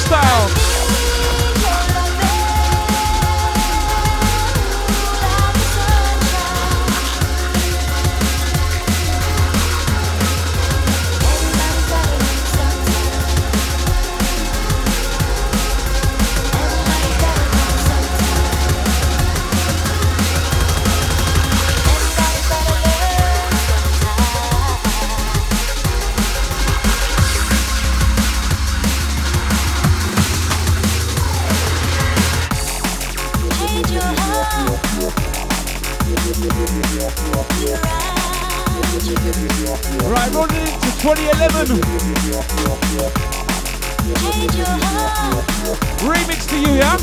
style. Right, rolling into 2011. Remix to you, yeah?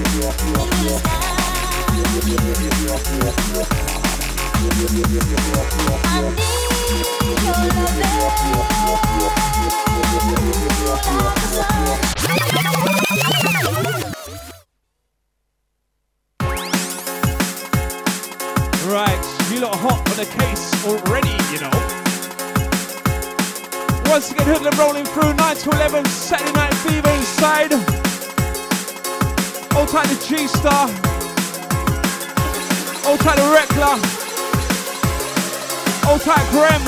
Right, you lot are hot on the case already, you know. Once again, Hoodlum rolling through 9 to 11, Saturday Night Fever inside. Hold tight the G-Star. Hold tight the Rekla. Hold tight Graham.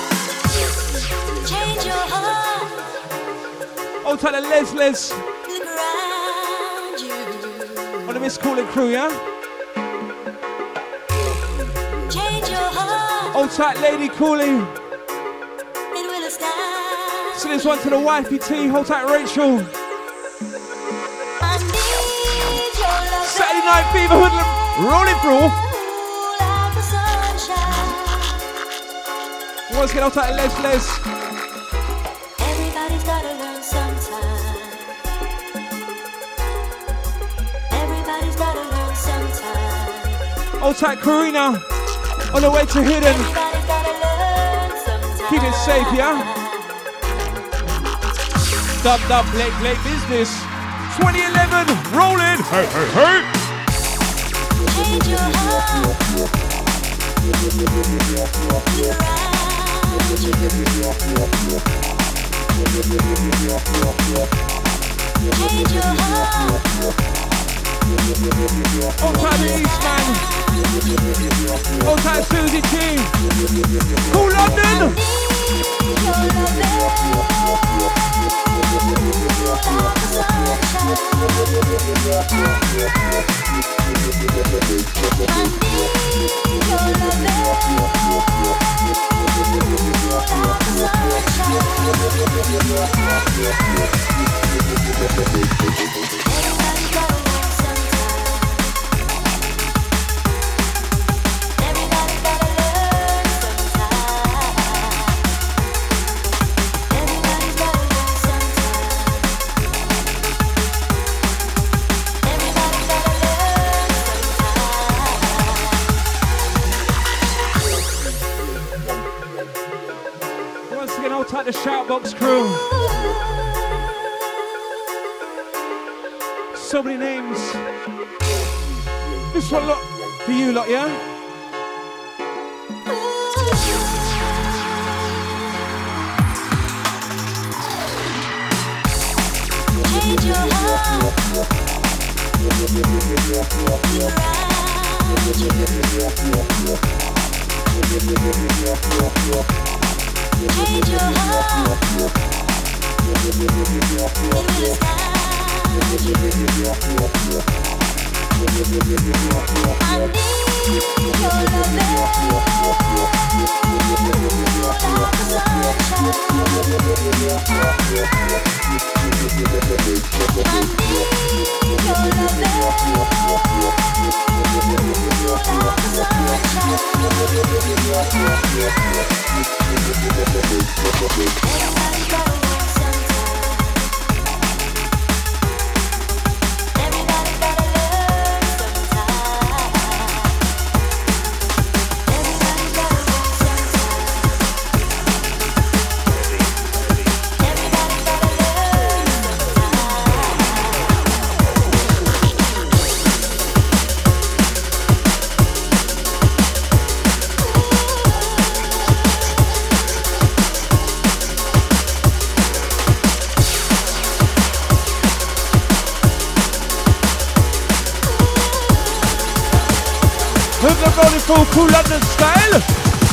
Change your heart. Hold tight the Les. Look around you. On the Miss Calling crew, yeah? Change your heart. Hold tight Lady Cooling. It will stand. So this one to the wifey T. Hold tight Rachel. I need your love. Saturday Night Fever Hoodlum rolling through. Like the sunshine. Once again, hold tight Les. Everybody's gotta learn sometime. Everybody's gotta learn sometime. Hold tight Karina. On the way to Hidden. Everybody's gotta learn sometime. Keep it safe, yeah? Dub, Blake business. 2011, rolling. Hey. Change your heart. Change your heart. Hold tight the Eastman. Hold tight Susie T. Cool London. Once again, hold tight the Shoutbox crew. So many names. This one, look, for you lot, yeah? Change your heart. Change your heart. We're rolling full cool London style.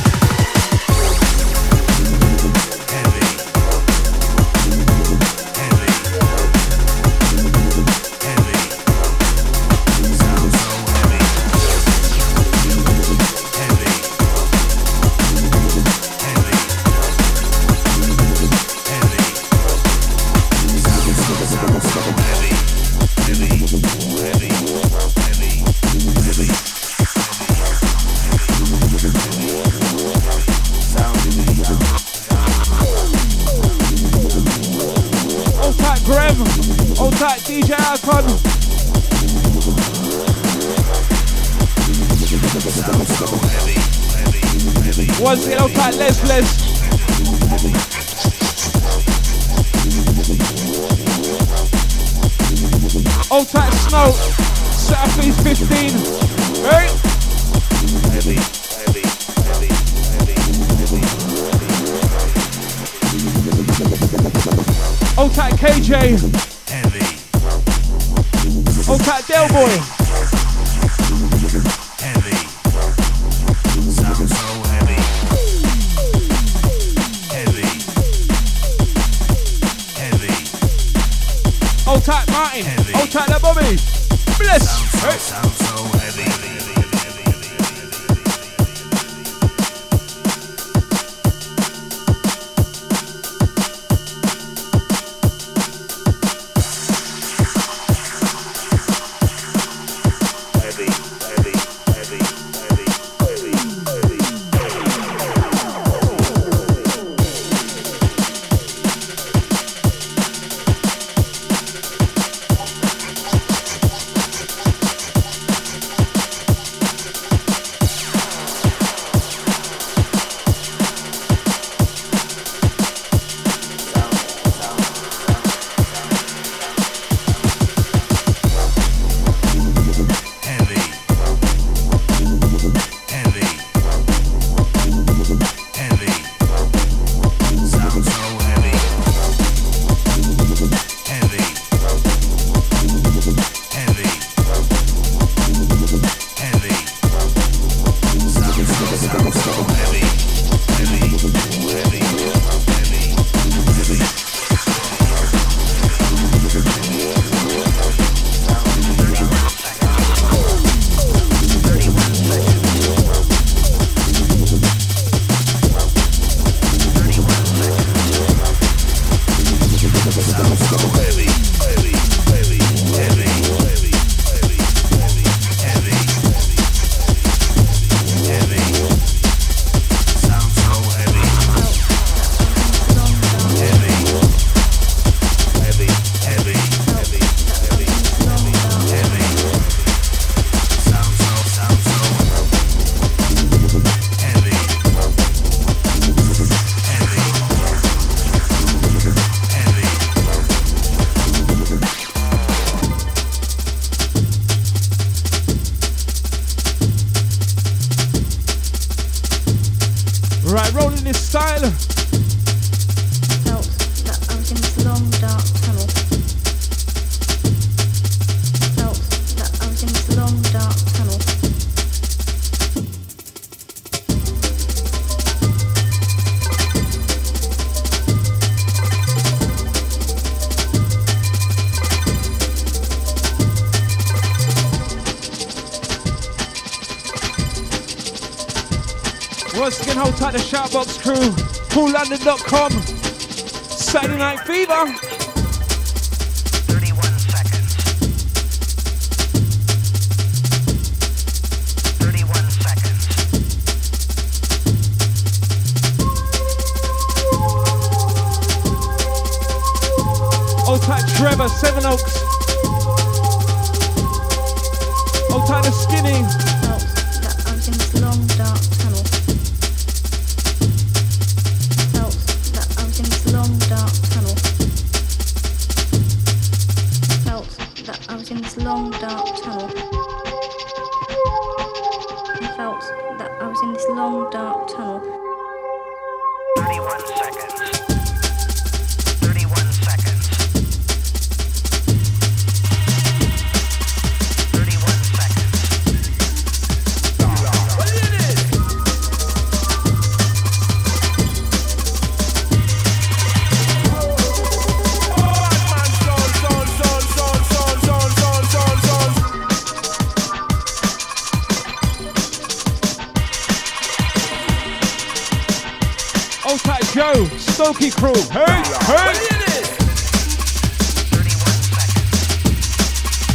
DJ Alcon. Once again, I'll cut Les. Old tight Snow, Southeast 15. Right? Old tight KJ. Old tight Del Boy. Heavy. Sounds so heavy. Heavy. Heavy. Old tight Martin. Heavy. Old tight that Bobby. Bless. Sounds so heavy. Once again, hold tight the Shoutbox crew. CoolLondon.com. Saturday Night Fever. 31 seconds. 31 seconds. Hold tight Trevor, Seven Oaks. Hold tight the Skinny. I was in this long dark tunnel. Long dark tunnel. Felt that I was in this long dark tunnel. I felt that I was in this long dark tunnel. 31 seconds. 31 seconds. 31 seconds. Stokey crew. Hey, hey. 31 seconds.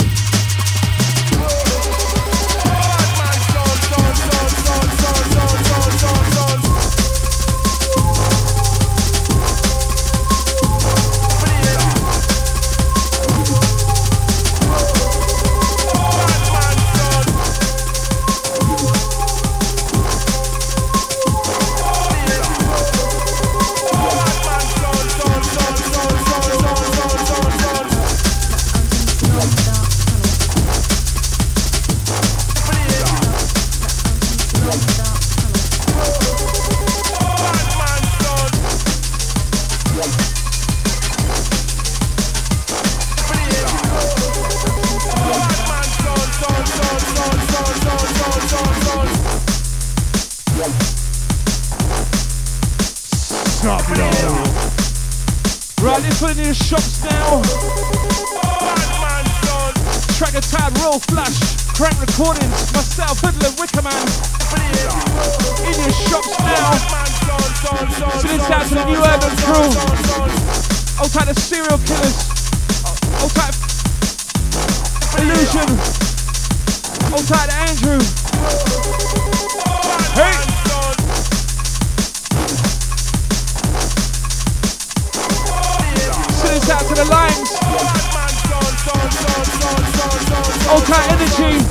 Right, this one in the shops now. Tracker Tab, Roll Flash, Crank Recordings, myself, Hoodlum, Wickerman. In your shops now. So this out to the New Urban crew. Old type the Serial Killers. Old type Illusion. Old type the Andrew. Hey! Out to the lines. Old tight energy.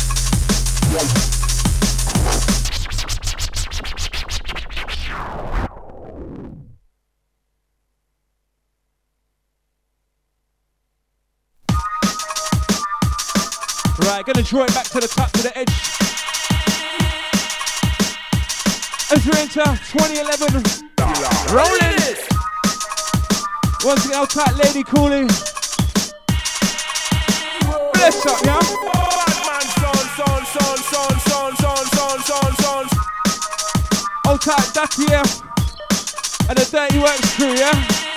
Right, gonna draw it back to the top, to the edge. As we enter 2011, rolling. Once again, old tight Lady Cooley. Bless up, yeah? Old tight Ducky F and the Dirty Works crew, yeah?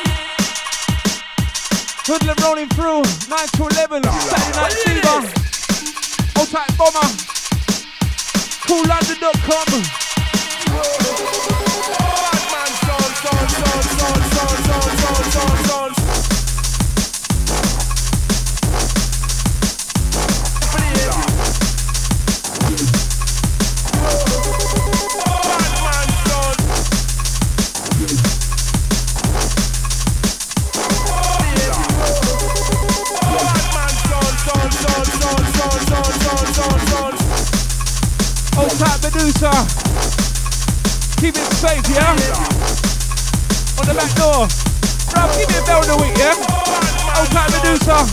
Hoodlum rolling through, 9 to 11, Saturday Night Fever. Old tight Bomber. CoolLondon.com. Old type Medusa. Keep it safe, yeah? On the back door. Bro, give me a bell in the week, yeah? Old type Medusa.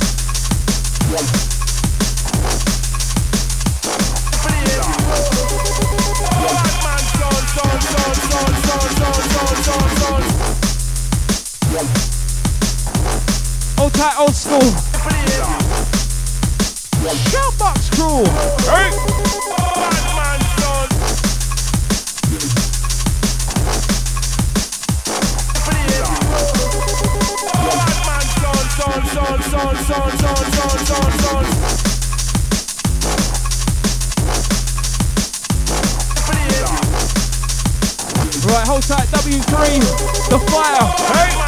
Old tight old school. Shoutbox crew. Hey! Right, hold tight, W3, the fire. Hey!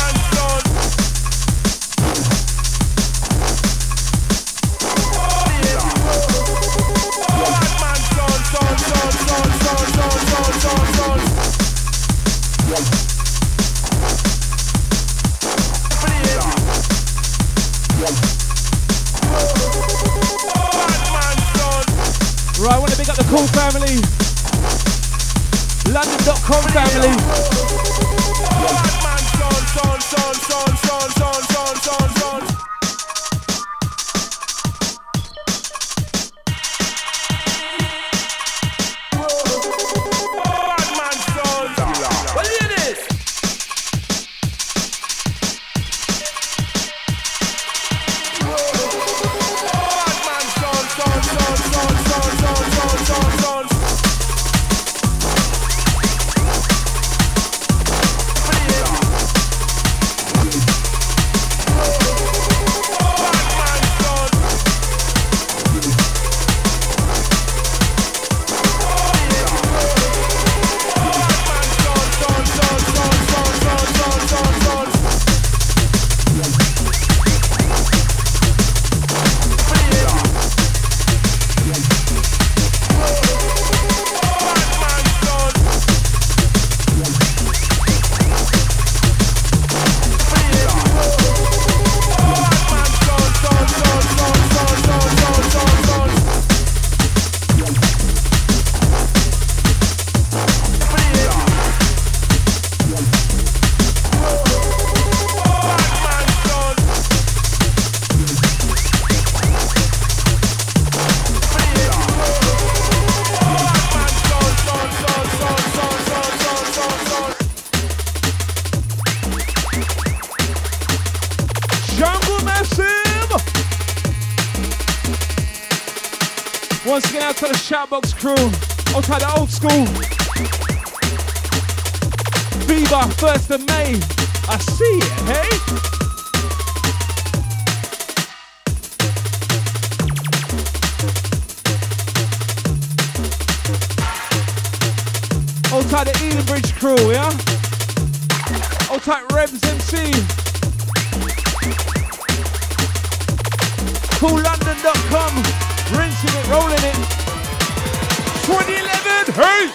Right, I want to pick up the Cool family. London.com family. Once again out to the Shoutbox crew. I'll try the old school. Viva 1st of May. I see it, hey? I'll try the Edenbridge crew, yeah? I'll try Rebs MC. CoolLondon.com. Rinsing it, rolling it. 2011, hey!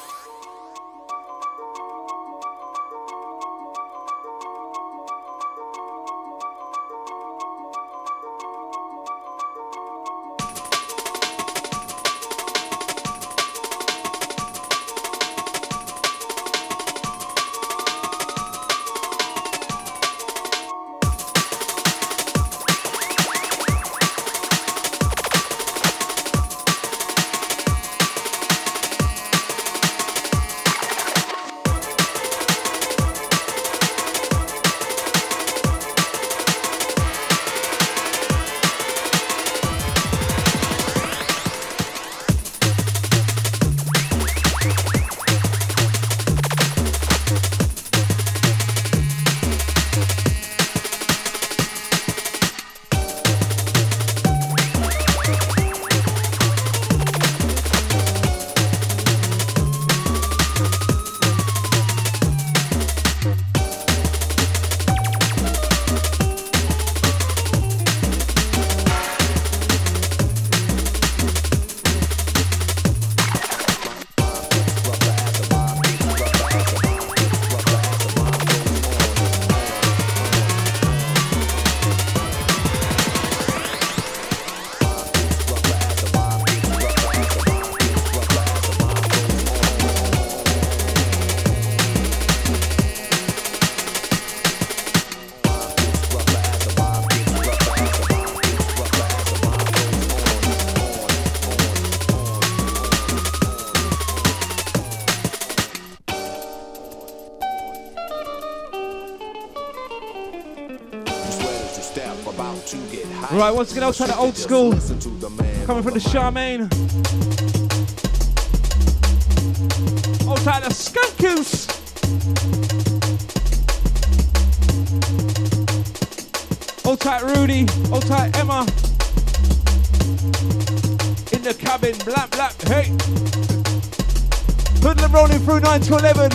Right, once again, I'll try the old school. Coming from the Charmaine. I'll try the Skunkus. I'll try Rudy. I'll try Emma. In the cabin, blap, blap, hey. Hoodlum rolling through 9 to 11.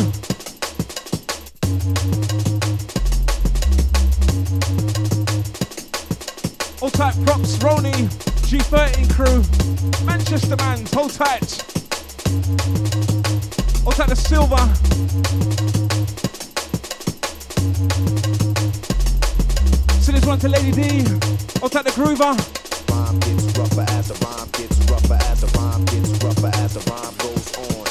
Hold tight, props, Ronnie, G13 crew, Manchester man, hold tight. Hold tight the Silver. So this one to Lady D. Hold tight the Groover. Rhyme gets rougher as the rhyme gets rougher as the rhyme gets rougher as the rhyme goes on.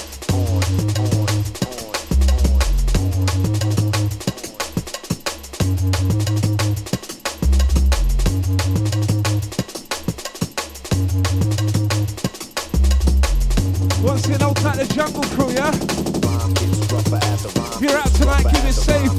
Once again, hold tight the Jungle crew, yeah? If you're out tonight, keep it safe.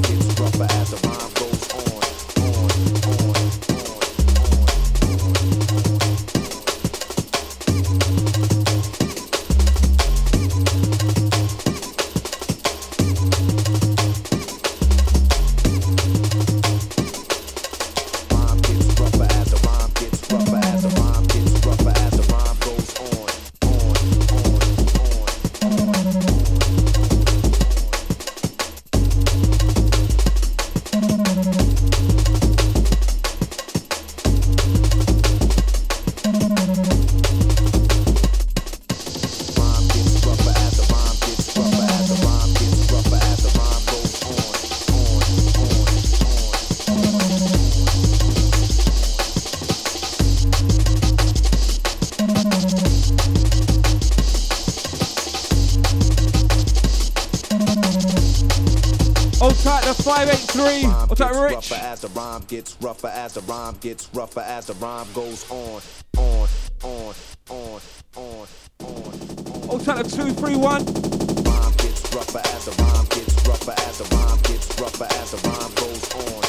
What's that, Rich? Rougher as the rhyme gets rougher as the rhyme gets rougher as the rhyme goes on. What's that, 231? Rhyme gets rougher as the rhyme gets rougher as the rhyme gets rougher as the rhyme goes on.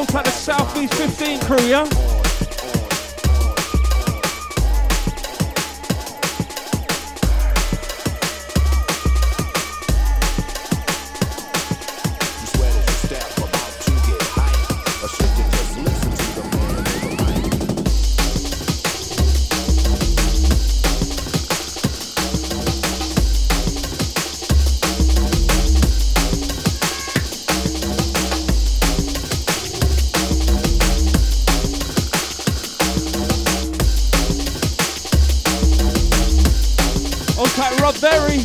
tight the Southeast 15 crew, yeah? Rob Berry.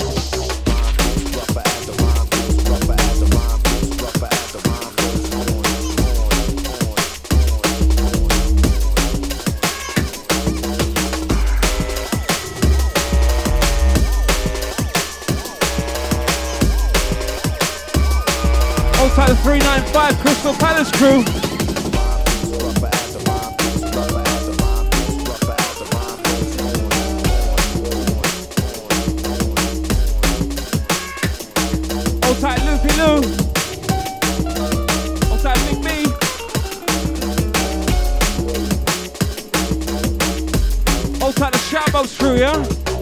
Hold tight the 395 Crystal Palace crew. Lou. Outside Big B. Outside the Shoutbox crew, yeah?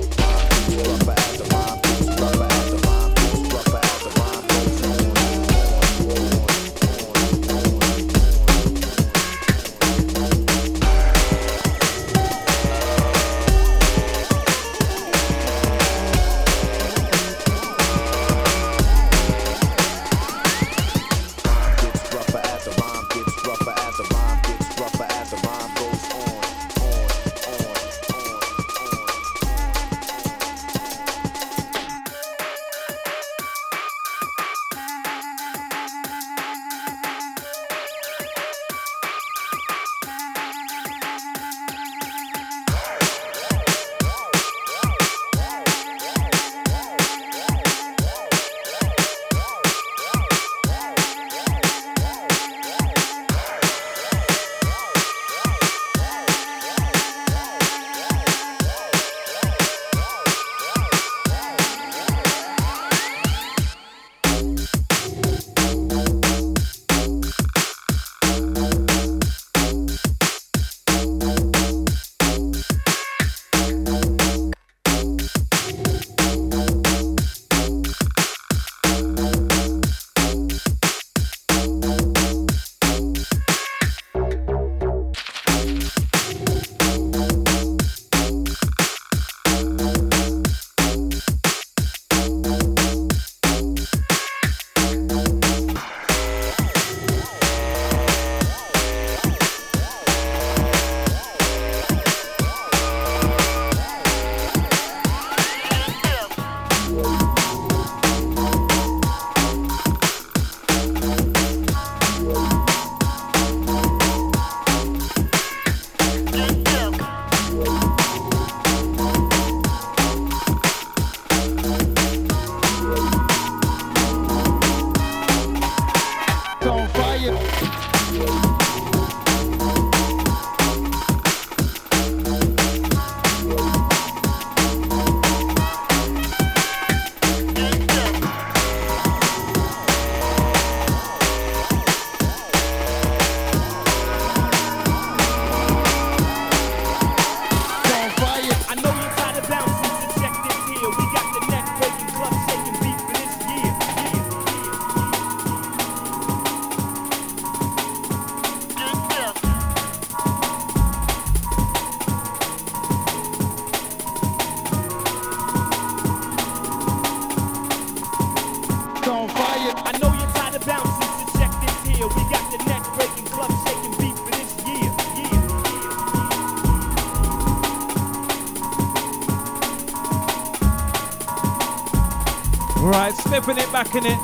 Right, stepping it back in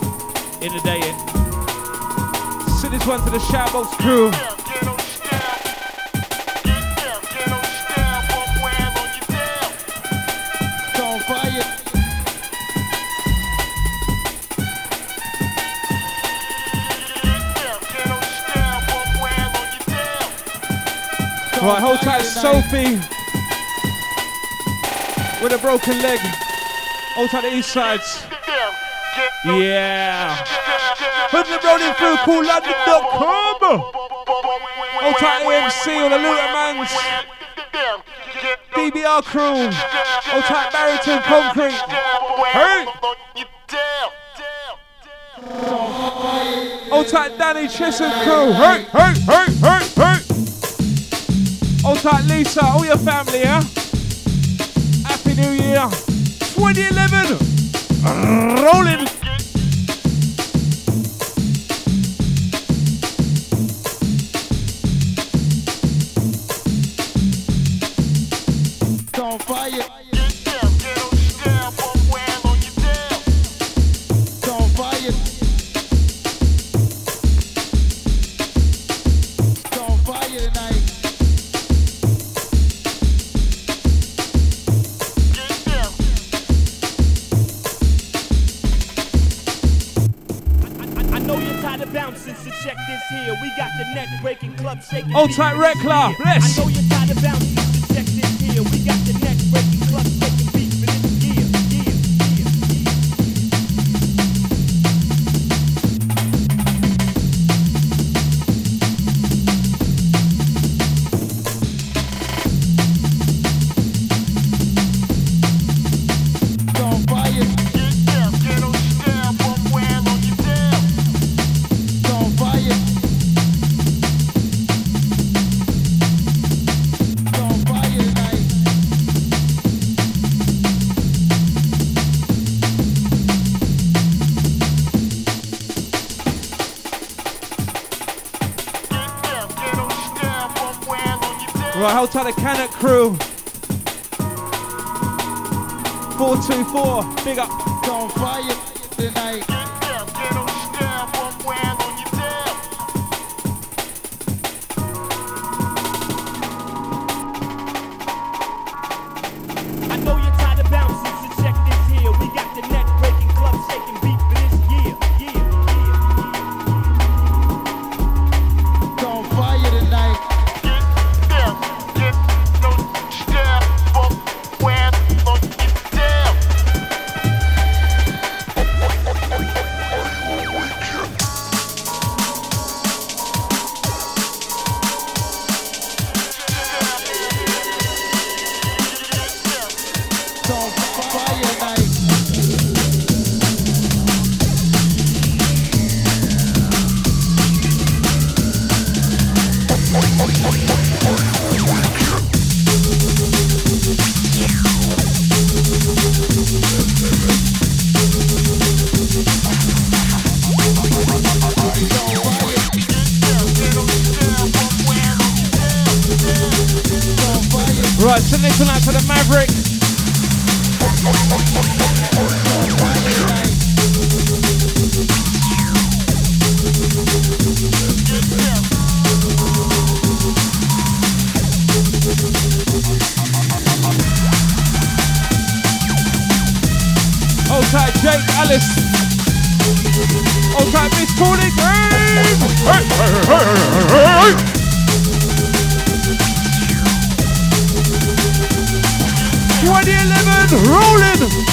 the day. So this one to the Shoutbox crew. Right, hold tight, Sophie with a broken leg. Hold tight the east sides. Yeah. Hoodlum rolling through, cool London.com. Old tight AMC on the Lutermans. DBR crew. Old tight Barrington Concrete. Hey! Old tight Danny Chisholm crew. Hey, hey, hey, hey, hey! Old tight Lisa, all your family, yeah? Happy New Year. 2011. Rolling. On fire. On fire. On fire tonight. I know you're tired of bouncing, so check this here. We got the neck breaking club shaking. Old tight Rekla, bless. I know you're tired of bouncing, so check this here. We got the neck breaking club shaking beat for this year. On fire. On fire. On fire tonight. Right, hold tight the Canuck crew. 424, big up. On fire tonight. I know you're tired of bouncing, so check this here. We got the neck breaking club shaking beat for this year. On fire tonight. On fire tonight. Right, send this one out to the Maverick. Hold tight, Jake, Alice. Hold tight, Miss Cornick. Hey, hey, hey, hey, hey. 2011, rolling.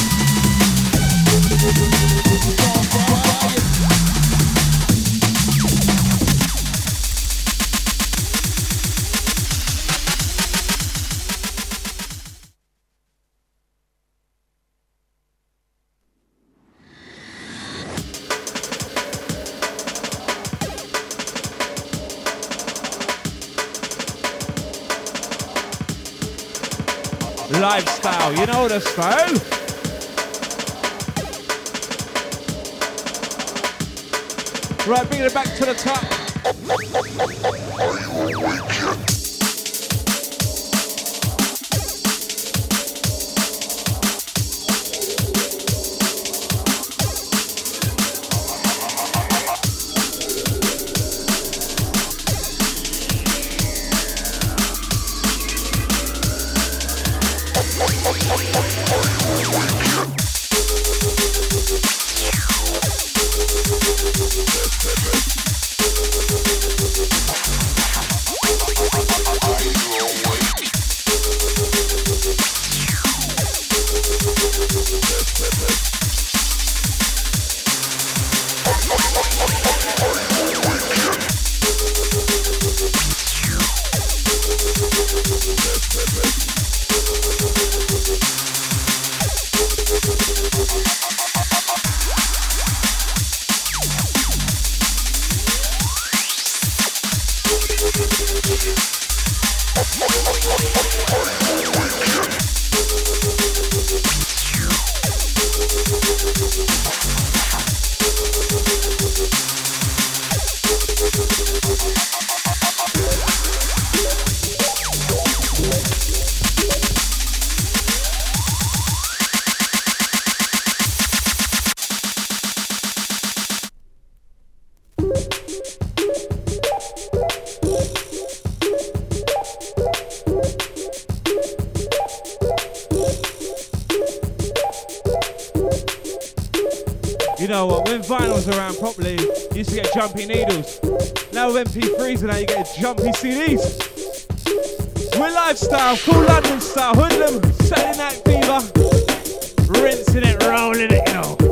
Lifestyle, you know the style. Right, bringing it back to the top. You know what, when vinyl was around properly, you used to get jumpy needles. Now with MP3s and now you get jumpy CDs. We're lifestyle, cool London style, hoodlum, Saturday Night Fever, rinsing it, rolling it, you know.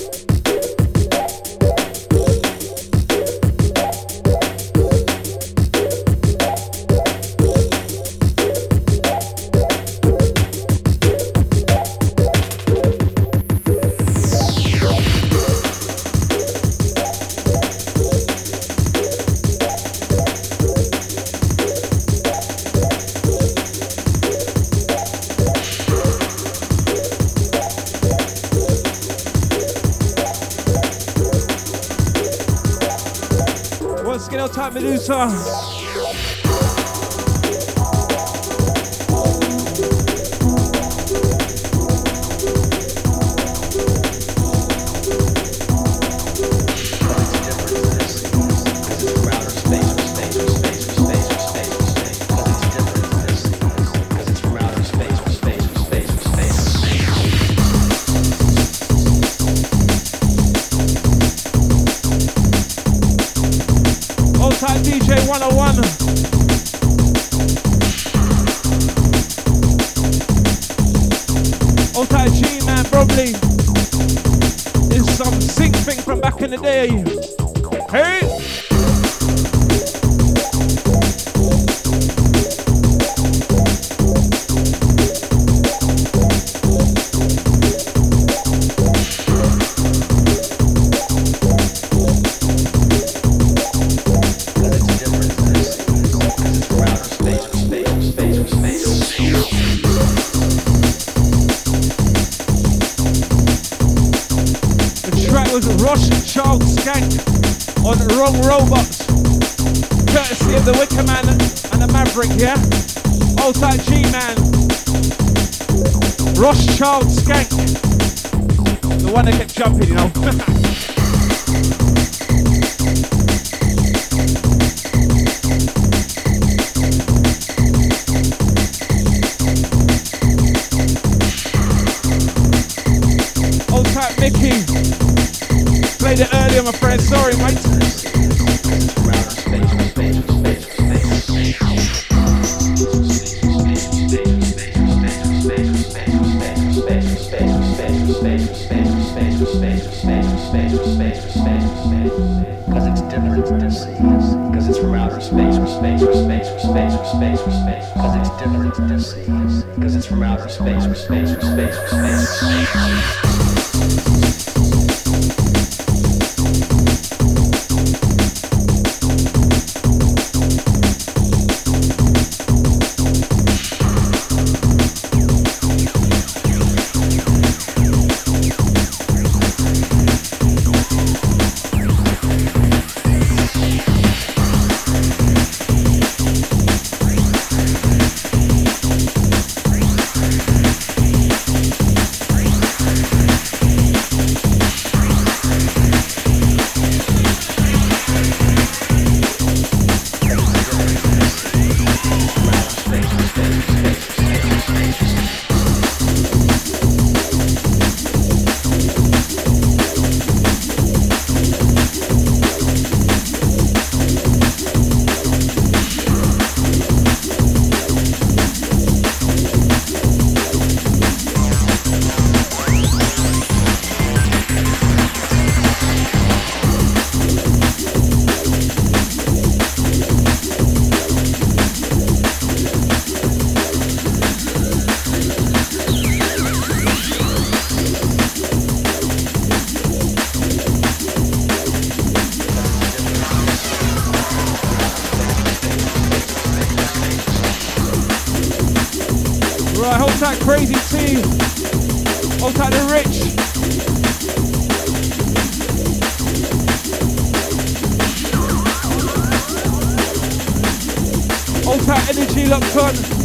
Type Medusa. DJ 101. Old type G-Man probably is some sync thing from back in the day. Hey! Child Skank on Wrong Robots, courtesy of the Wicker Man and the Maverick, yeah? Old type G-Man, Rothschild Skank, the one that kept jumping, you know. Old type Mickey. Played it earlier, my friend. Sorry, mate. Cause it's different from the seas. Cause it's from outer space, space, space, space, space, space. Cause it's different from the seas. Cause it's from outer space, space, space, space, space. Right, hold tight, Crazy T. Hold tight, The Rich. Hold tight, Energy locked on.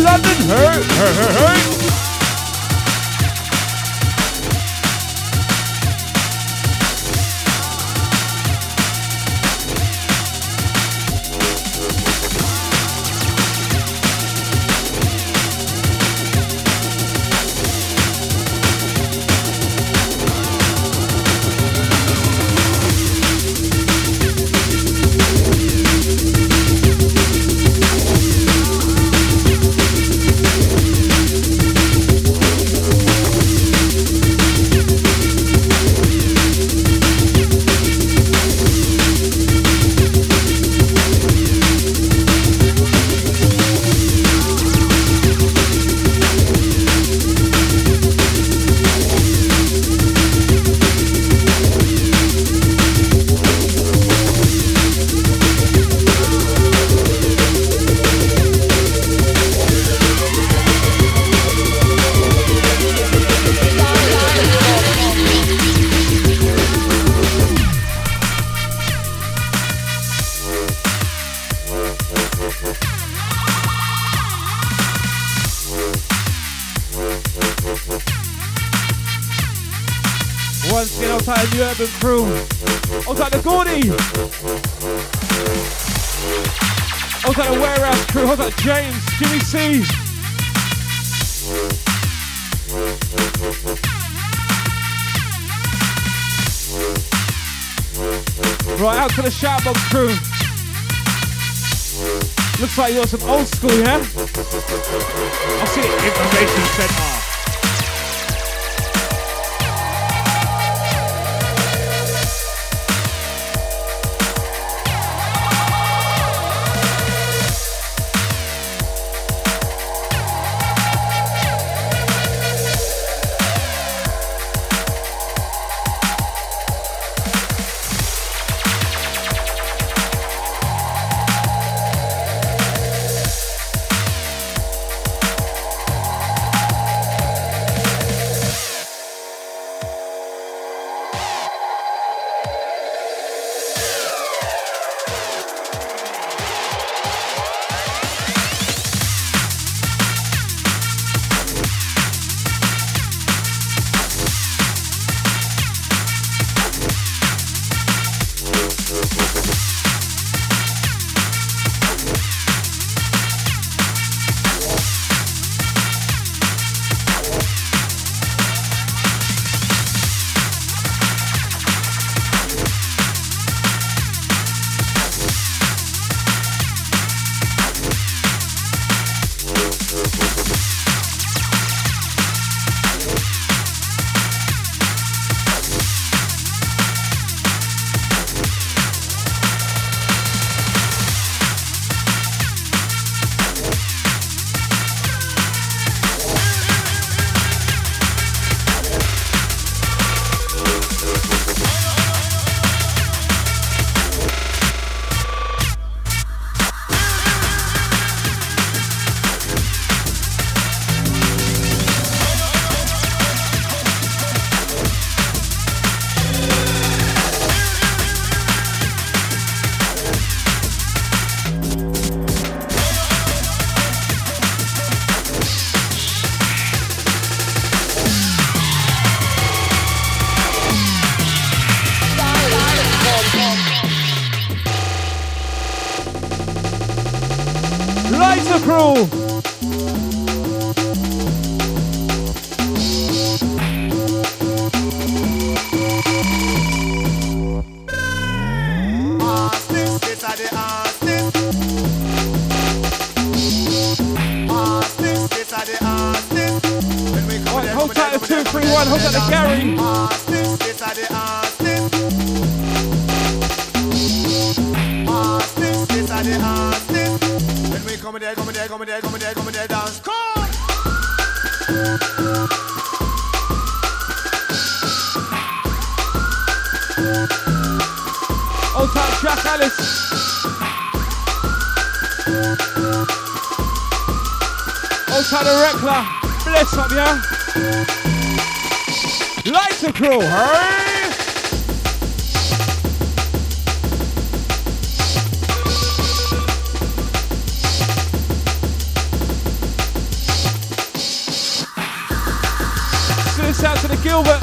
London, hey, hey, hey, hey. Once again, outside the New Urban Crew. Outside the Gordy. Outside the Warehouse Crew. Outside James, Jimmy C. Right, out to the Shoutbox Crew. Looks like you got some old school, yeah? I see it. Information Centre. Lighter Crew. Right, hold tight at 2, 3, 1, hold tight to Gary. Come there, dance. Come! Old time Jack Alice. Old time the Reckler. Bless up, yeah? Lighter Crew, hey! this out to the Gilbert.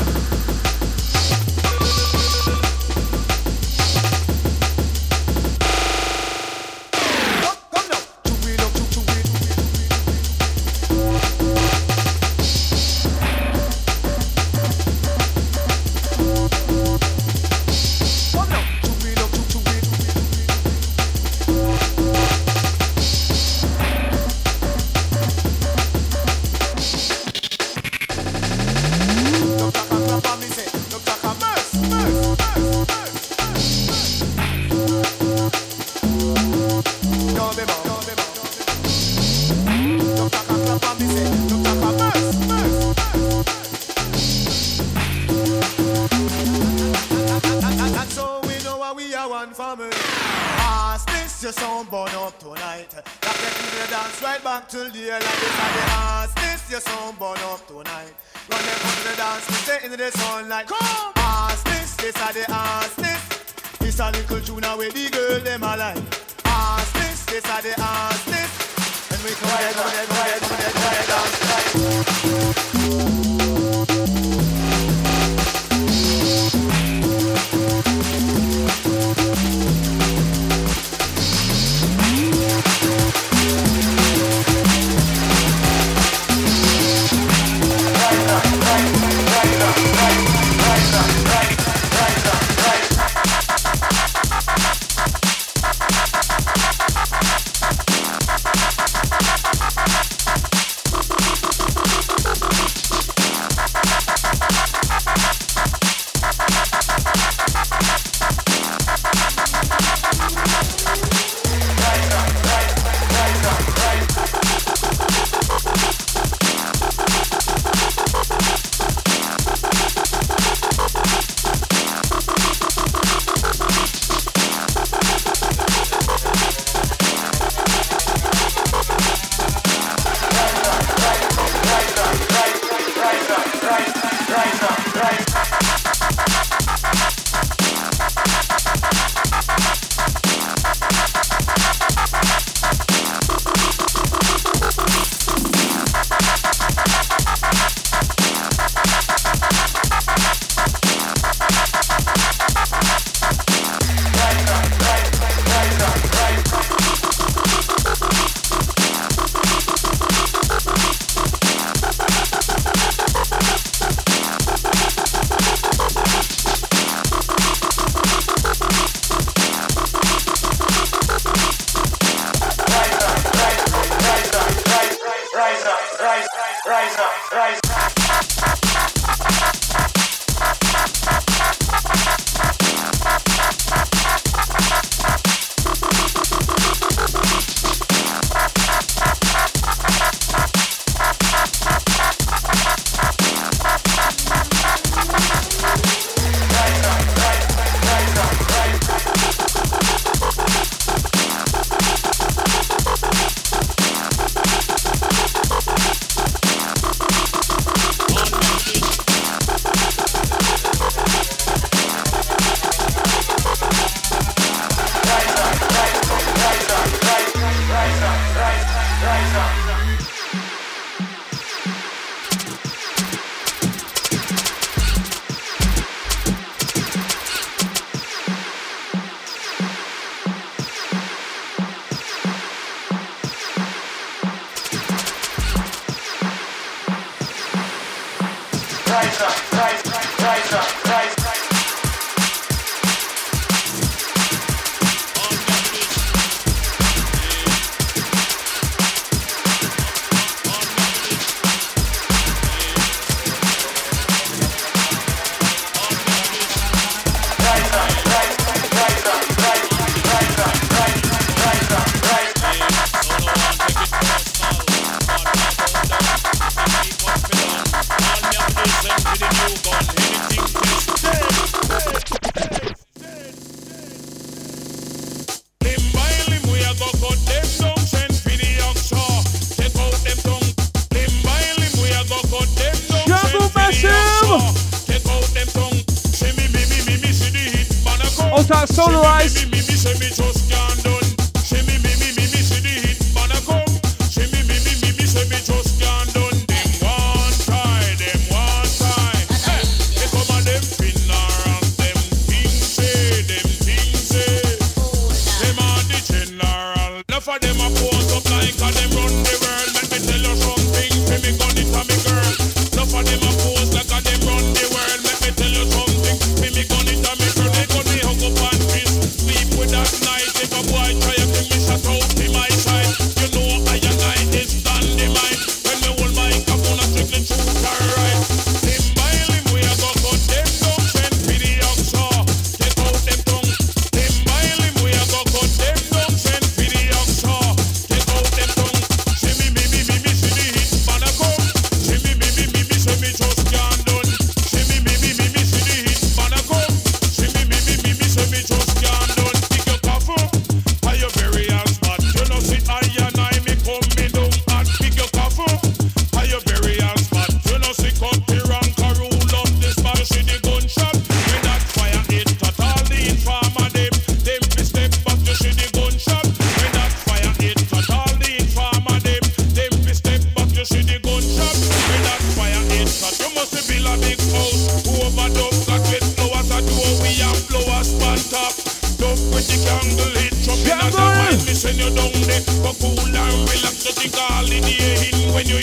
Just can't done. Them one try, them one try.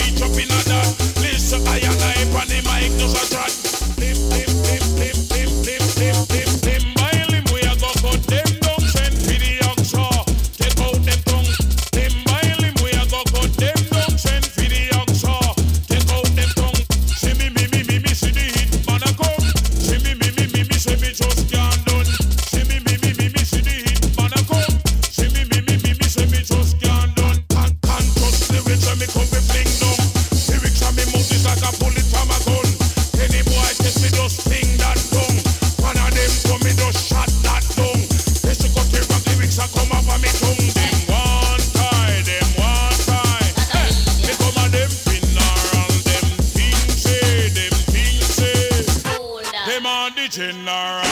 reach up in a that. Listen, I and I on the mic just a chat. Lim, lim, lim, lim, lim, lim, lim, lim, lim by lim. We a go cut them down, send for the oxa. Take out them tongue. Lim by lim, we a go cut them down, send for the oxa. Take out them tongue. See me, see the hit man a come. See me, say me just can't done. See me, see the hit man a come. See me, say me just can't done. Can't trust the lyrics and me come with fling down. Lyrics and me mouth is like a bullet from a gun. Any boy test me just fling that tongue. One of them come me just shot that tongue. They should cut the rock lyrics and come off of me tongue. Them one tie. Me come a them funeral. Them things say. Them are the general.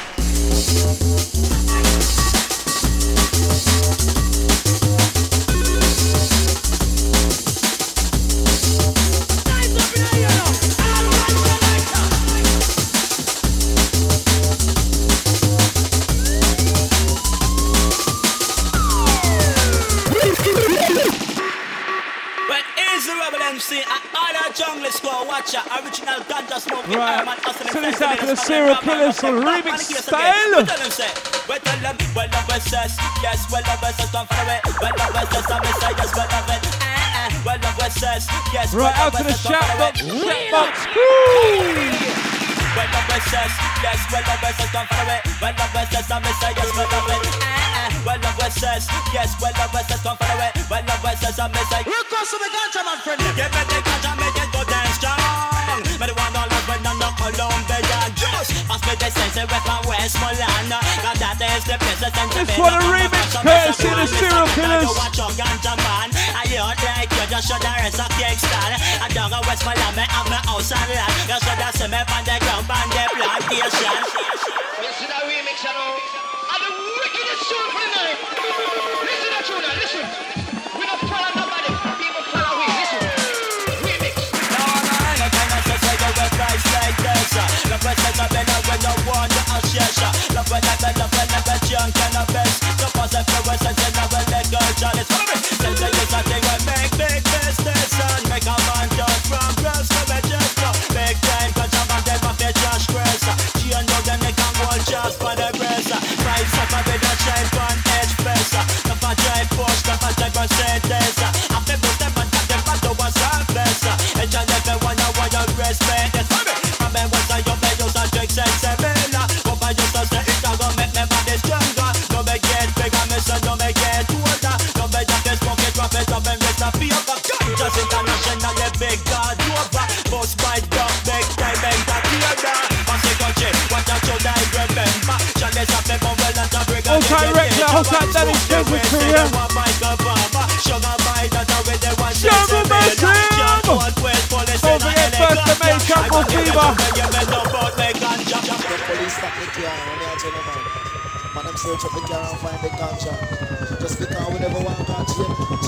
Jungle Squad, watch ya, original ganja smoking. Right, send this out to the Serial Killers for remix style. Well done, yes, well done, come for it. Well done, I say yes, well done, well done, yes. Right, out to the chat box. Well done, yes, well done, come for it. Well done, I say yes, well done, well done, yes, well done, come for it. Well done, I say. Here comes the ganja man friend. Give me the ganja, make it go dance strong. But the one on love when I'm not Colombia juice. Pass me the sense of Westmoreland. Now that is the place that sends this one a remix courtesy of the Serial Killers. Watch your ganja man. I hear like you just show the rest of Kingston. I don't go Westmoreland, me have my house and land. You should have seen me on the ground on the plantation. You see that remix, you know? And the wickedest tune for the night. Listen to that tune, listen. We don't follow nobody. People follow we. Listen. Remix. No, I cannot say you will price like this. The presence of men when you want to assess. Love when I junk and the best. So pass a few words and then I will let go. Charlie, follow me. Since I use that thing will make big business. And make a man just from girls to the just big time, cause I'm on them off the trash press. She and know them they can hold just for the breast. Price up a bit of shape on edge press. The fat drive push, the fat drive on sentence. After both them and tap them back to a surface. Each and every one of what you respect. Yes, for me. From me once I you play use and drink sensible. Hope I just say it a go make me body stronger. No me get bigger, me son, no me get older. No me just get smoke it, drop it up and rest a paper. Just international, the big god over. Boss white dog, big time, make that theater. Pass the country, what a show I remember. Chalice up the bubble and the brig. Hold tight, Rector, hold tight, Danny Spencer career. Jungle Massive! Don't forget first to make Jungle Fever. The police stop the car, man, them search up the car and find the ganja. Just because we never want to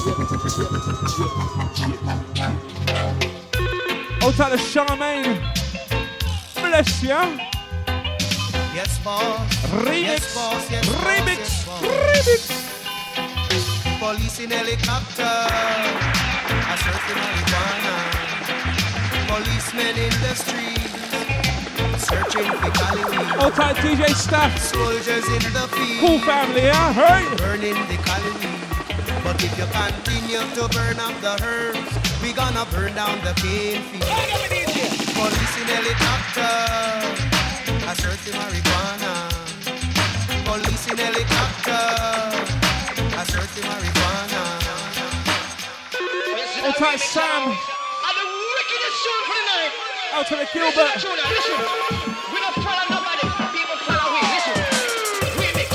Hold tight to Charmaine. Bless ya. Yes, boss. Remix. Yes, boss. Yes, boss. Remix. Yes, boss. Remix. Police in helicopter. I search marijuana. Policemen in the streets. Searching for Cali. Hold tight DJ Staff. Soldiers in the field. Cool family, yeah? Hey. Burning the Cali. But if you continue to burn up the herbs, we gonna burn down the cane field. Police in helicopter. I search for marijuana. Police in helicopter. I search for marijuana. Hold tight Sam. And the wickedest tune for the night. Out to the Gilbert. Listen. We don't follow nobody. People follow we. Listen. Remix.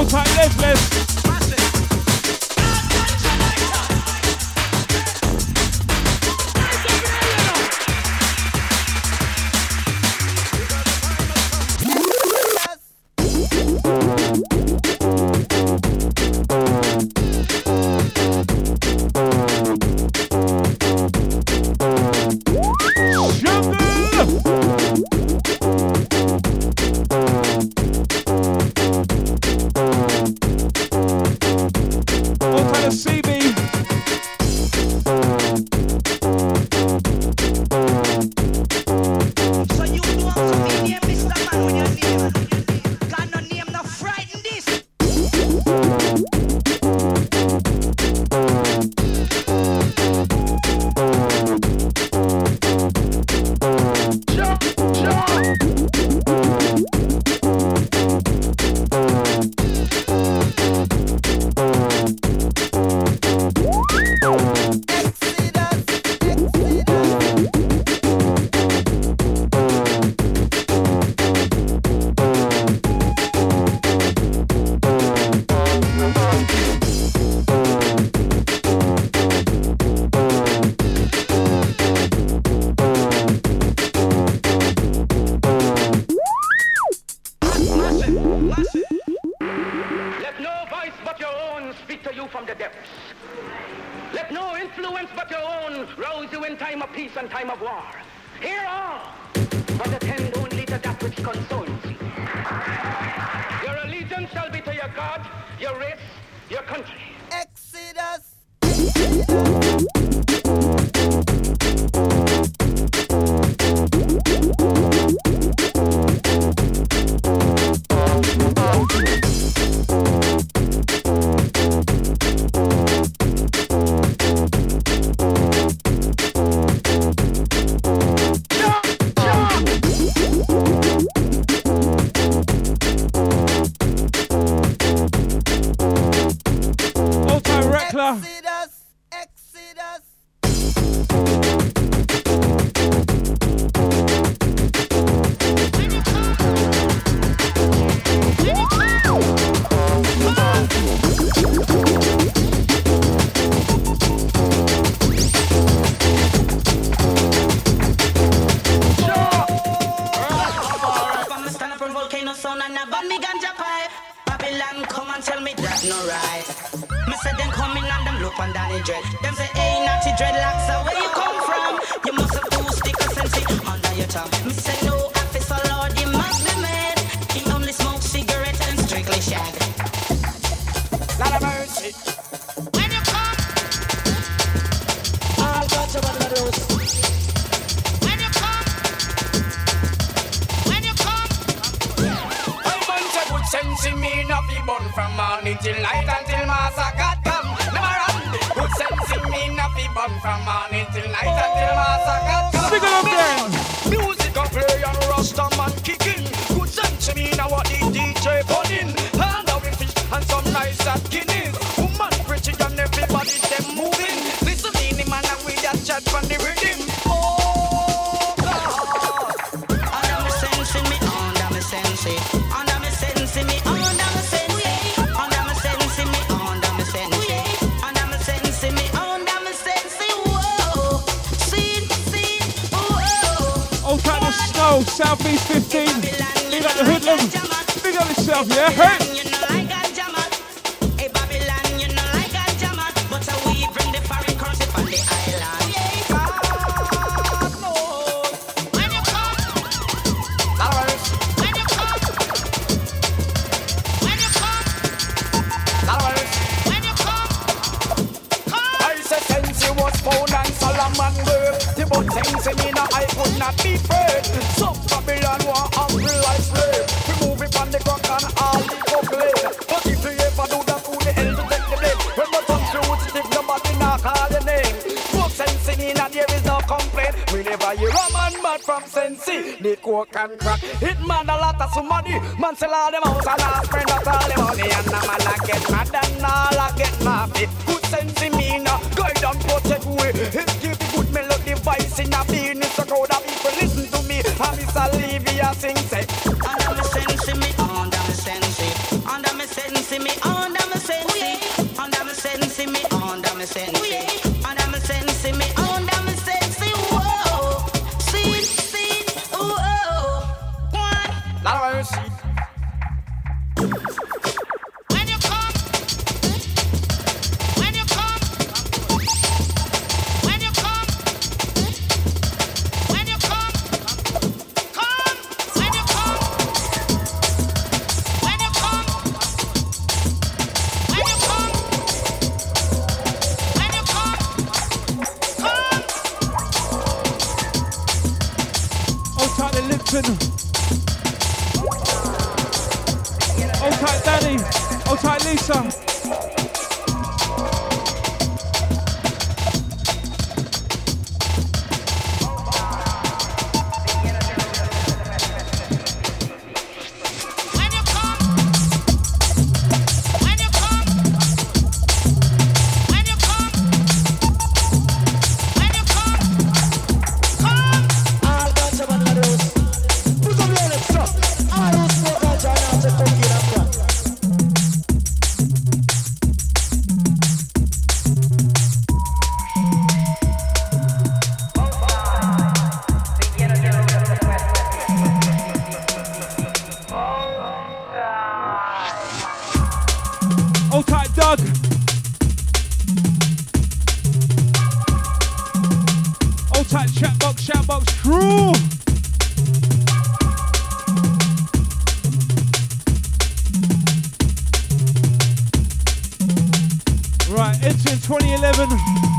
Hold tight, Les. Southeast 15, big up the hoodlum, big up yourself, yeah? Hey! The coke and crack. It man a lot of some money. Man sell all them house and all spend out all the money. And a man a get mad and all a get mafia. Good sense in me now. Guide and protect way. It give the good melody voice in a business. A crowd of people listen to me. And Miss Olivia sing say. Under me sense me, under me sense. Under me sense me. Lord have mercy. When you come, when you come, when you come, when you come, come, when you come, when you come, when you come, when you come, come. Old tight the Lipton. Old tight Danny. Old tight Lisa. When you come, when you come, when you come, when you come, come. All ganja man la rose. Put up your lips up. All who smoke ganja now to cook it up. Old tight Doug. Old tight Chatbox crew. Right, entering 2011.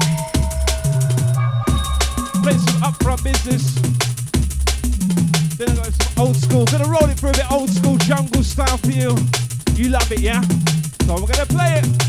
Play some upfront business. Then I got some old school. Gonna roll it for a bit old school jungle style for you. You love it, yeah? So we're gonna play it.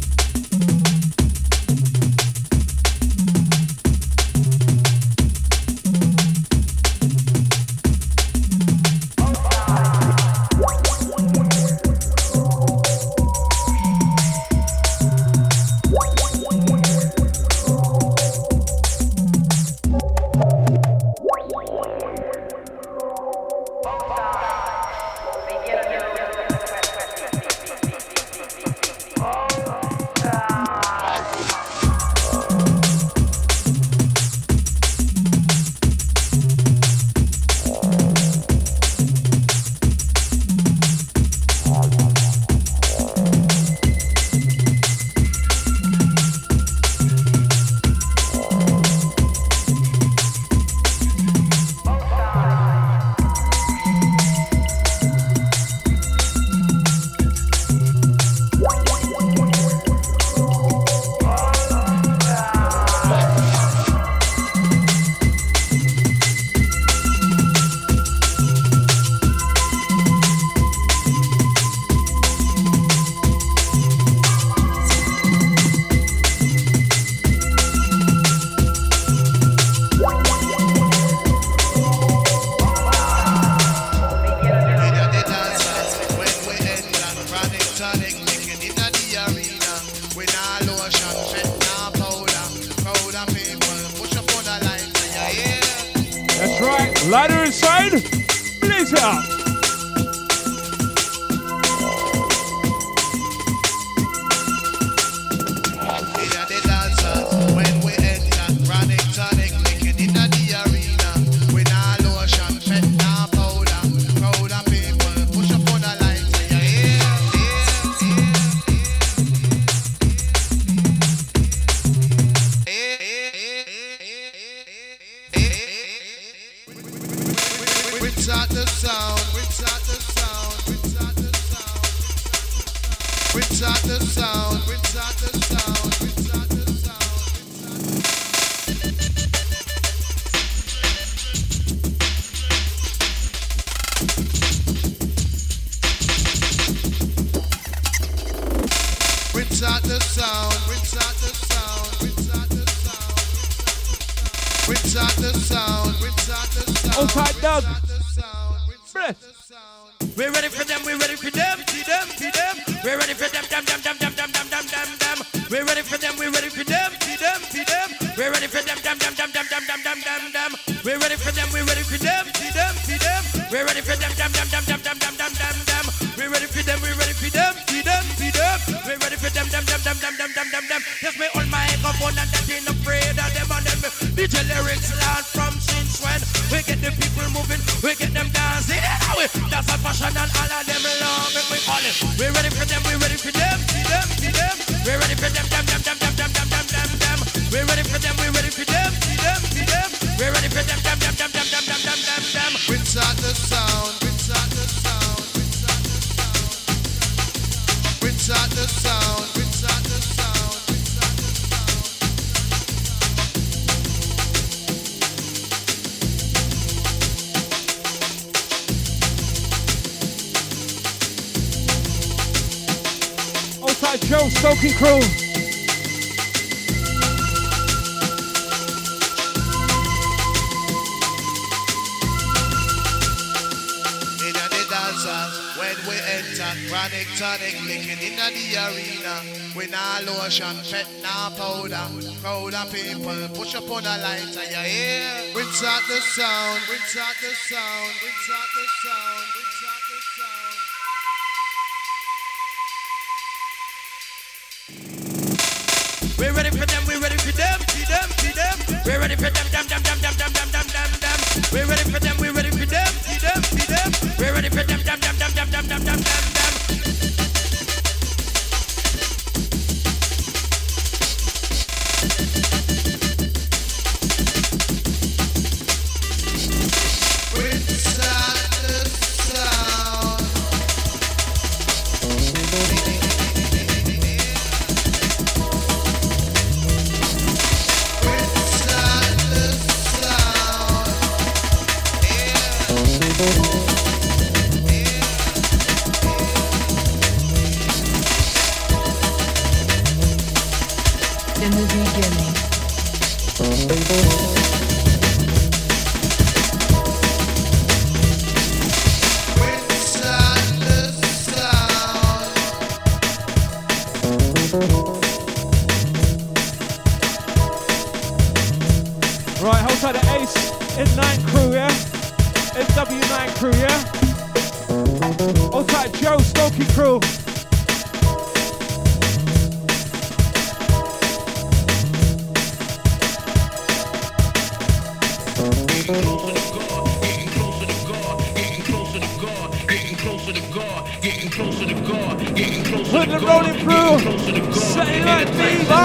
Lighter inside, blaze it up. Old tight Doug. We're ready for them, we're ready for them, see them, see them. We're ready for them, them. We're ready for them, we're ready for them, see them, see them. We're ready for them, them. We're ready for them, we're ready for them, see them, see them. We're ready for them, them. We're ready for them, we're ready for them, see them, see them. We're ready for them, them. Just me on my microphone and that ain't afraid of them and them. DJ lyrics learn from since when we get the people moving, we get them dancing. dance and fashion and all of them love make we call it. We ready for them, we ready for them, see them, see them. We ready for them, them. We ready for them, we ready for them, see them, see them. We ready for them, them. Rinse out the sound, rinse out the sound, rinse out the sound, rinse out the sound, rinse out the sound. Outside Joe, Stoking Crew. Chronic tonic licking in the arena. We nah lotion, pet nah powder. Crowd of people push up on a lighter, you hear? Rinse out the sound, rinse out the sound, rinse out the sound, rinse out the sound. We're ready for them, we're ready for them, see them, see them. We're ready for them, them. We're ready for them, we're ready for them, see them, see them. We're ready for them, them. In the beginning. Right, hold tight the Ace N9 crew, yeah? NW9 crew, yeah? Hold tight Joe, Stokey crew. Put the rolling through, Saturday Night Fever.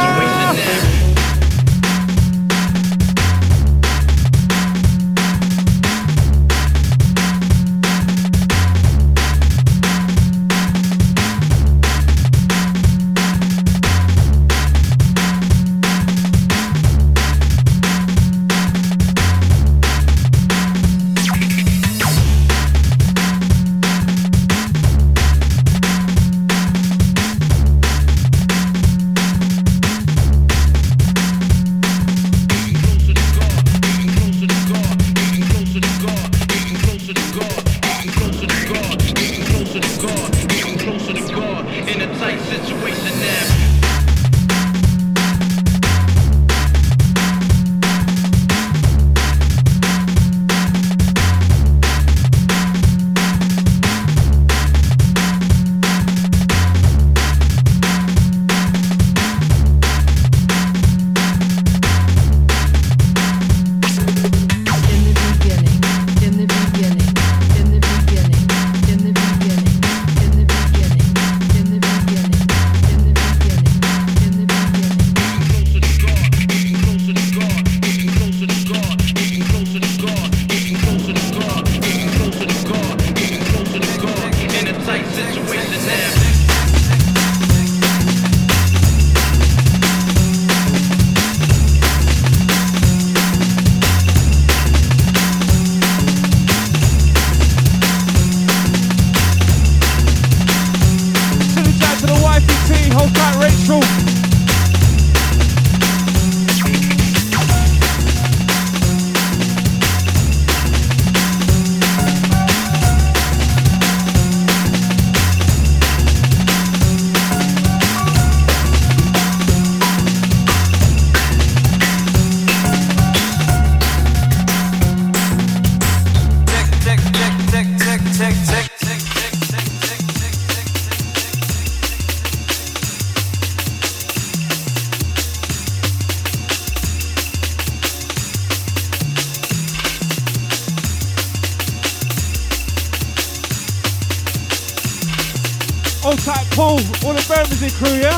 Old tight Paul, all the Bermondsey crew, yeah?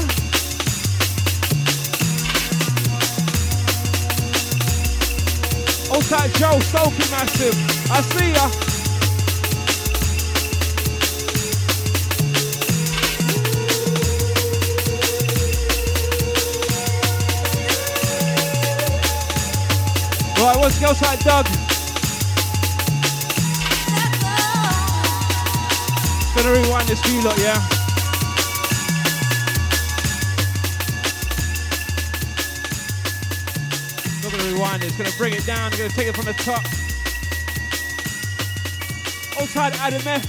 Old tight Joe, Stokey Massive, I see ya. Right, what's the outside Doug? Gonna rewind this for you lot, yeah? Not gonna rewind it, it's gonna bring it down, I'm gonna take it from the top. Outside Adam F.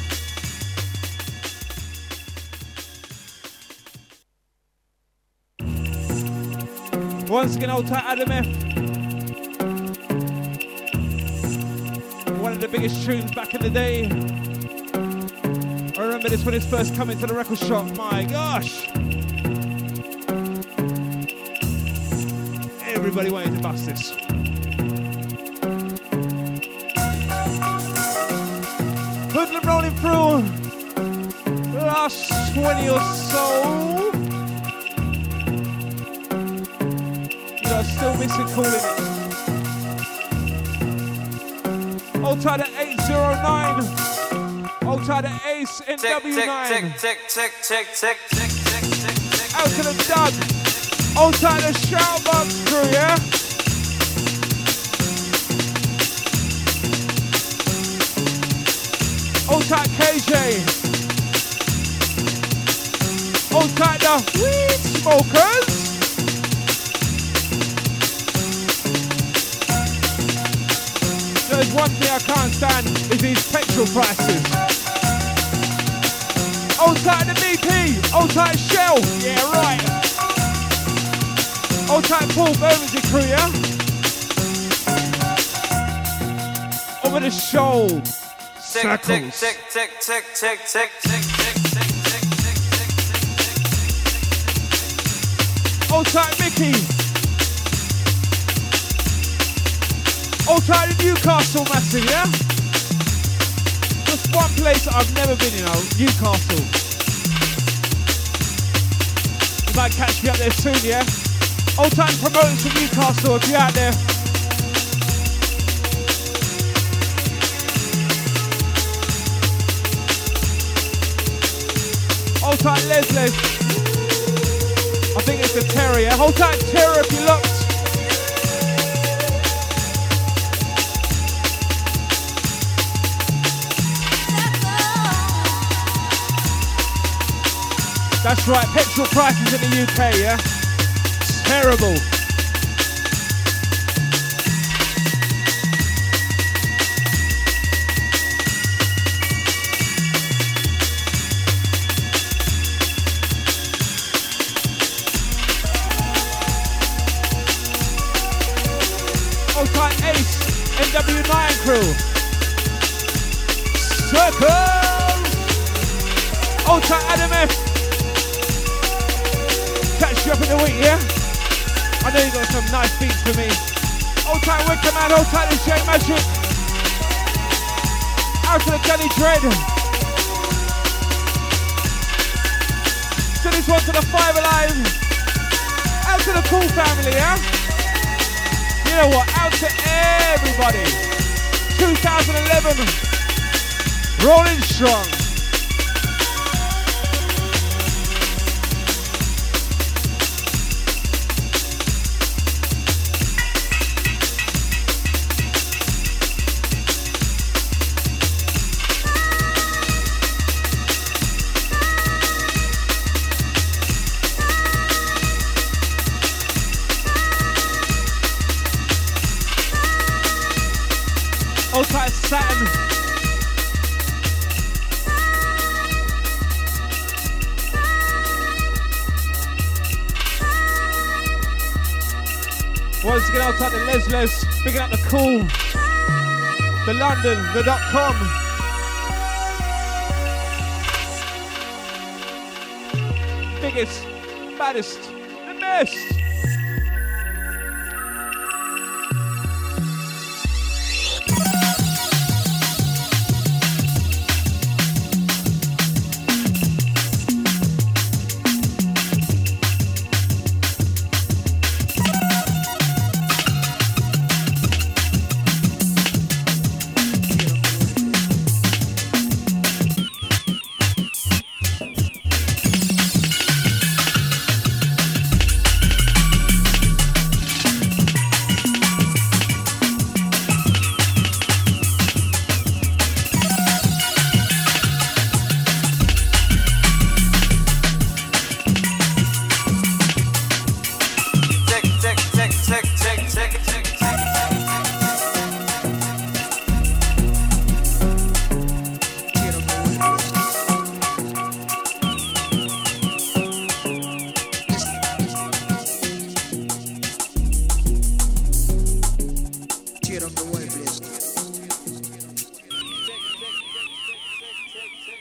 Once again, outside Adam F. One of the biggest tunes back in the day. I remember this when it's first coming to the record shop. My gosh! Everybody wanted to bust this. Hoodlum rolling through the last 20 or so. You know, still missing calling it. Old tight at 809. Old tight at Ace in W9. Out to the Doug. Old tight at Shoutbox crew, yeah? Old tight KJ. Old tight the weed smokers. There's one thing I can't stand is these petrol prices. Old tight the BP, old tight Shell, yeah right. Old tight Paul Bermondsey crew, yeah? Over the show. Circles. Old tight Mickey. Old tight in Newcastle massive, yeah? Just one place that I've never been in, Newcastle. You might catch me up there soon, yeah? Old time promoters from Newcastle, if you're out there. Hold tight Les. I think it's the Terror, yeah? Hold tight Terror if you're locked. That's right, petrol prices in the UK, yeah? It's terrible. Old tight Ace, NW9 crew. Circles! Old tight Adam F. Catch you up in the week, yeah? I know you got some nice beats for me. Old tight Wicker Man, old tight is J Magic. Out to the Johnny Dread. To this one to the Five Alive. Out to the Cool family, yeah? You know what? Out to everybody. 2011. Rolling strong. Old tight Saturn. Once again, old tight the Les, picking up the Cool, the London, the .com. Biggest, baddest, the best.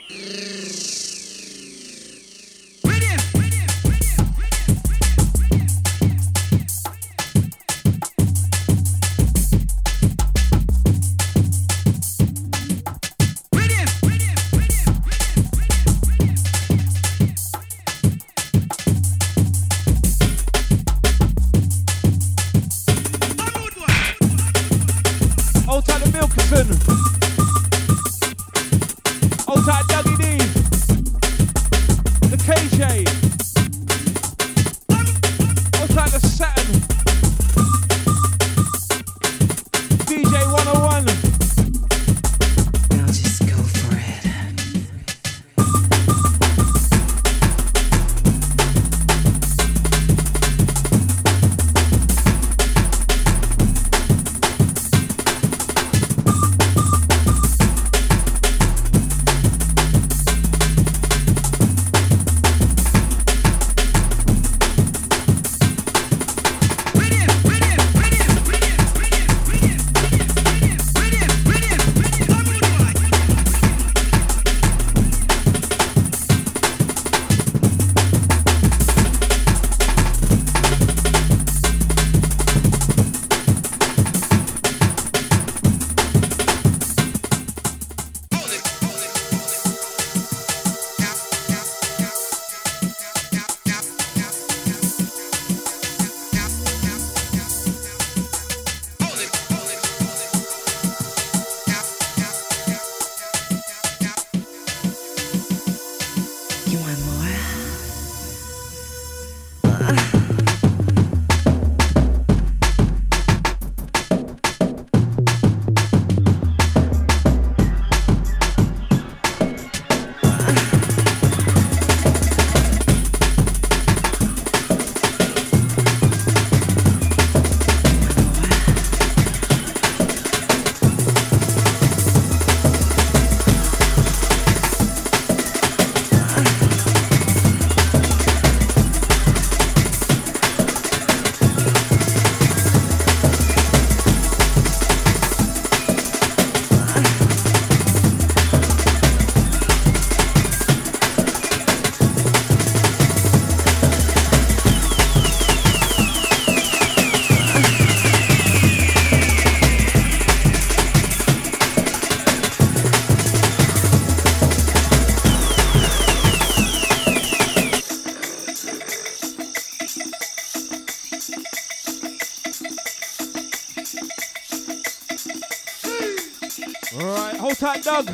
Doug.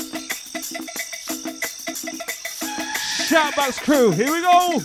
Shoutbox crew, here we go.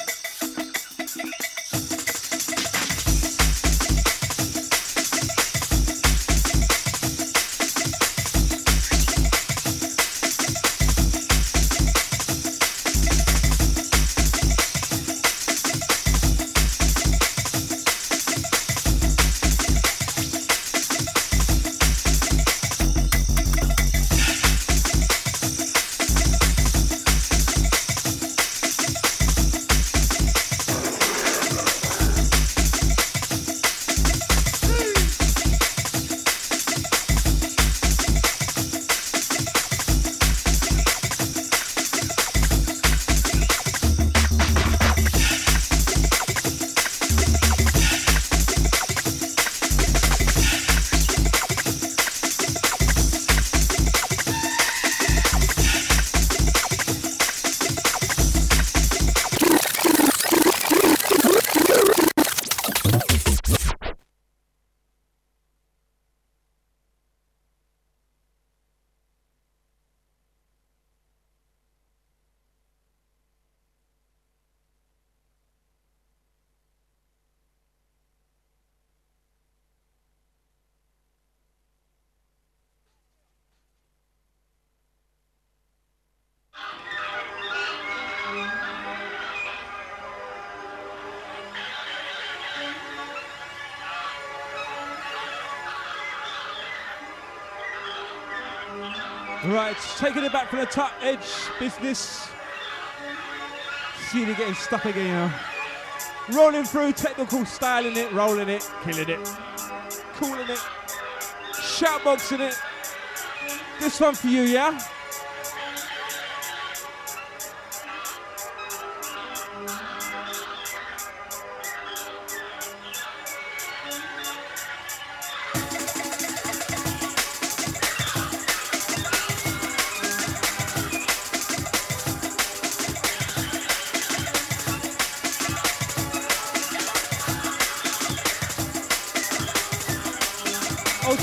Right, taking it back from the top edge business. See it getting stuck again, you know. Rolling through, technical styling it, rolling it, killing it, cooling it, shoutboxing it. This one for you, yeah?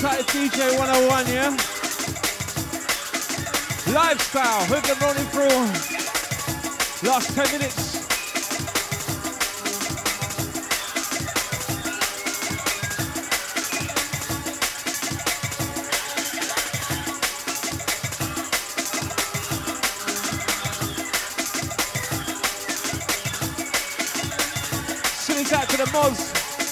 tight DJ 101, yeah? Lifestyle, hoodlum rolling through. Last 10 minutes. Send it out to the mods.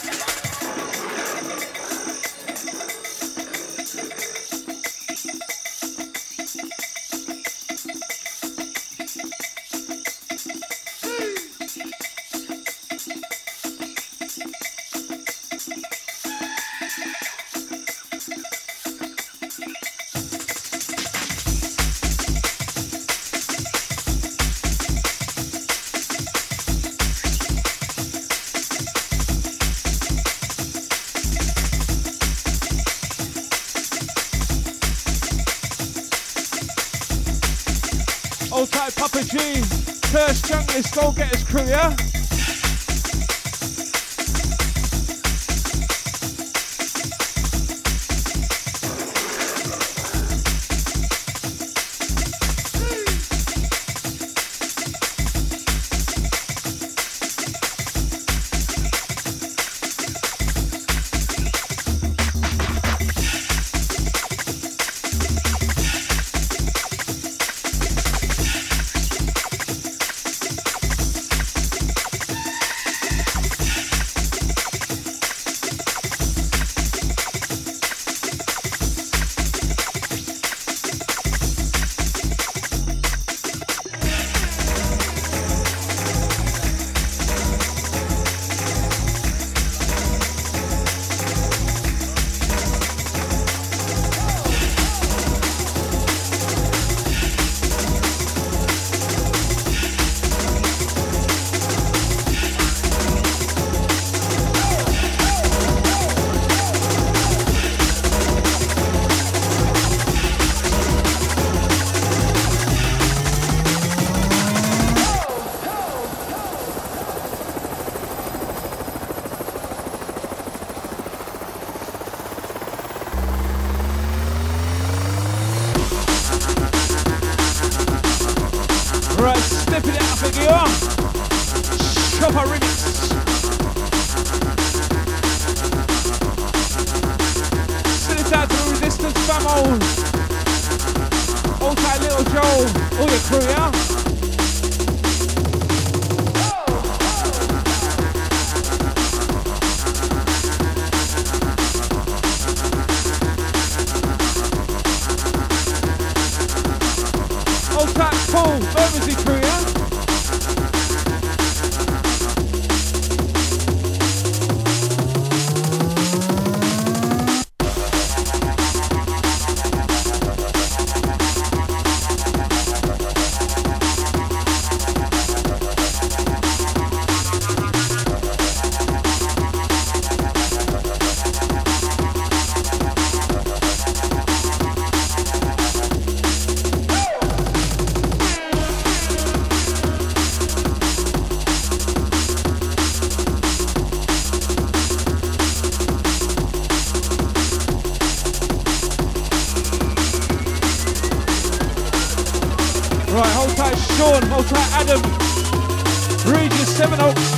Old type Papa G, First Junglist, Go Getters crew, yeah? Right, stepping it up in here. Chopper remix. Send it out to the Resistance famo. Old tight Little Joe. All your crew, yeah? Old tight Paul, Bermondsey crew, yeah? Right, hold tight Sean, hold tight Adam, Regis, Seven Oaks.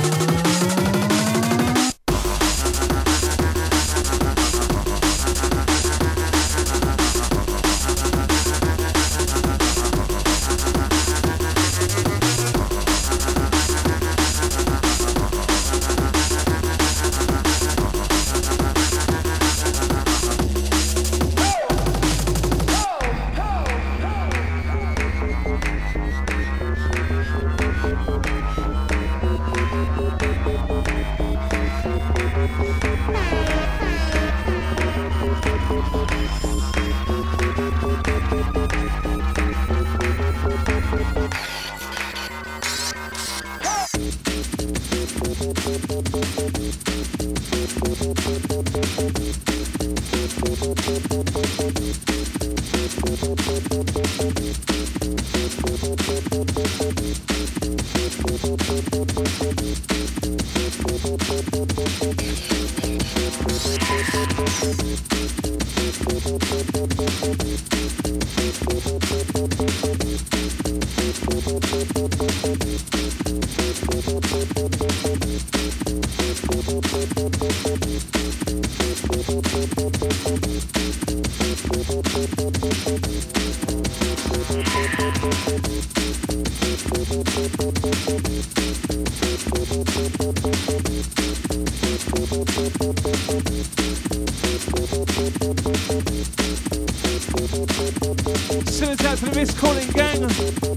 Send it out to the Miss Calling gang.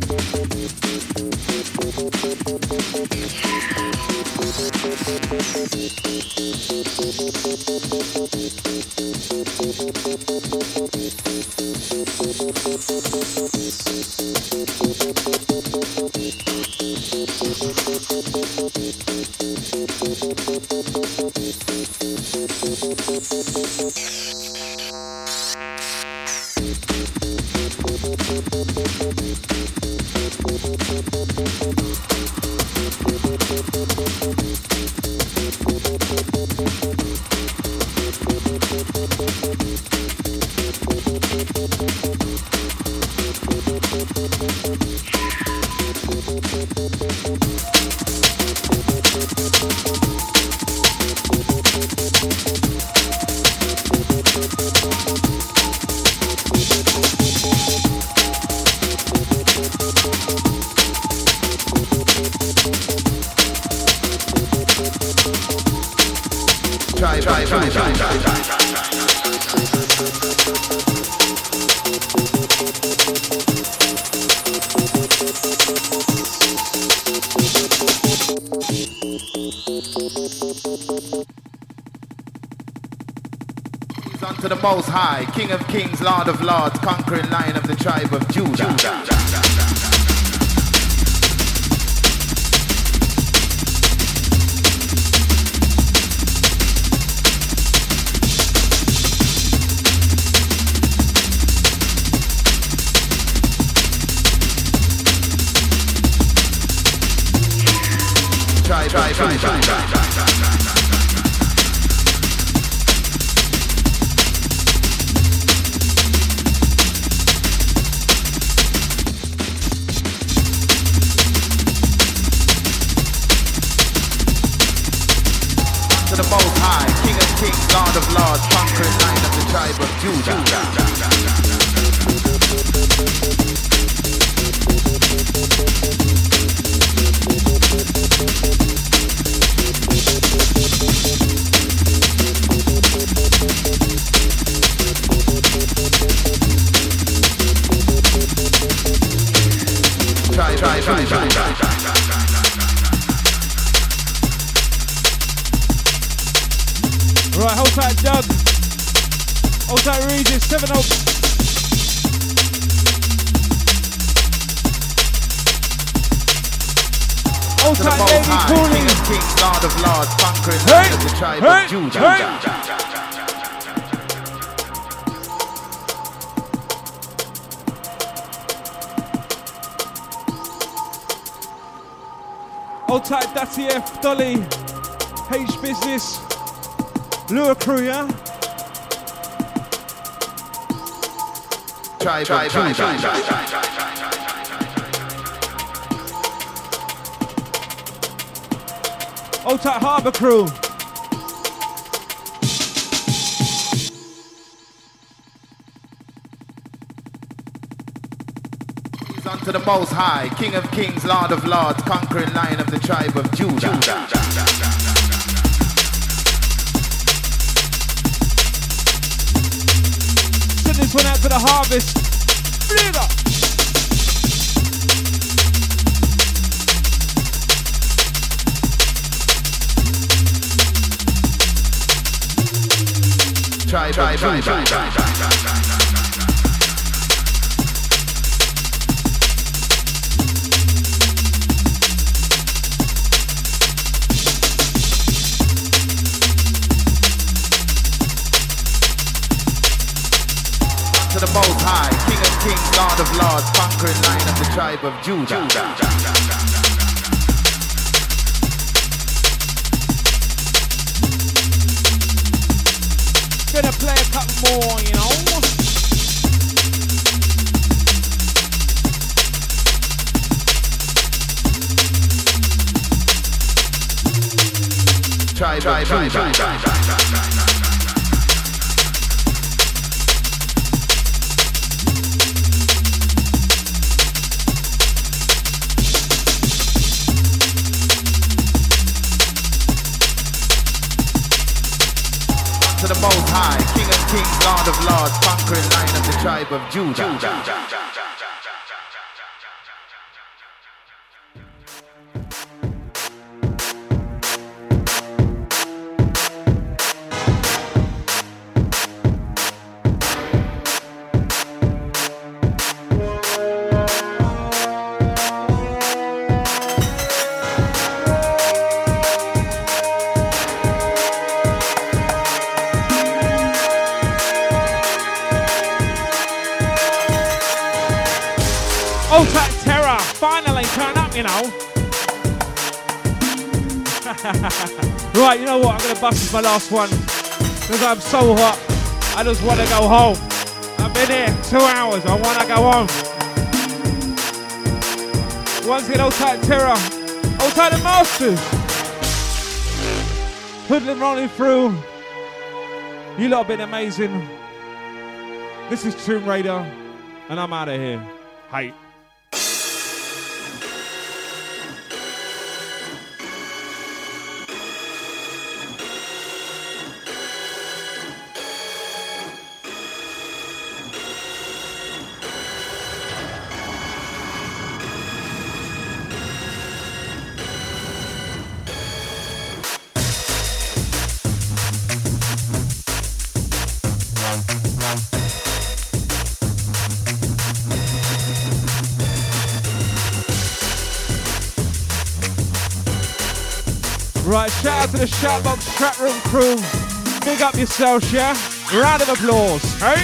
Unto the Most High, King of Kings, Lord of Lords, conquering Lion of the tribe of Judah. To the Most High, King of Kings, Lord of Lords, conquering Lion of the tribe of Judah. Right, hold tight, Doug. Hold tight, Regis, 7 up. Hold tight, Lady Calling. Kings, Lord of Lords, conquering Lion of the tribe of Judah. Hold tight, Datty F, Dolly, H Business, Lure Crew, yeah? Hold tight, Harbour Crew. Unto the Most High, King of Kings, Lord of Lords, conquering Lion of the tribe of Judah. Send this one out to the Harvest. Fliga! To the Most High, King of Kings, Lord of Lords, conquering Lion of the tribe of Judah. Gonna play a couple more, you know. tribe of Judah. To the Most High, King of Kings, Lord of Lords, conquering line of the tribe of Judah. Old Type Terror, finally turn up, you know. Right, you know what? I'm going to bust my last one because I'm so hot. I just want to go home. I've been here 2 hours. I want to go home. Once again, Old Type Terror, Old Type the Masters. Hoodlum rolling through. You lot have been amazing. This is Tomb Raider, and I'm out of here. Hey. Right, shout out to the Shoutbox Trap Room crew. Big up yourselves, yeah? Round of applause, hey?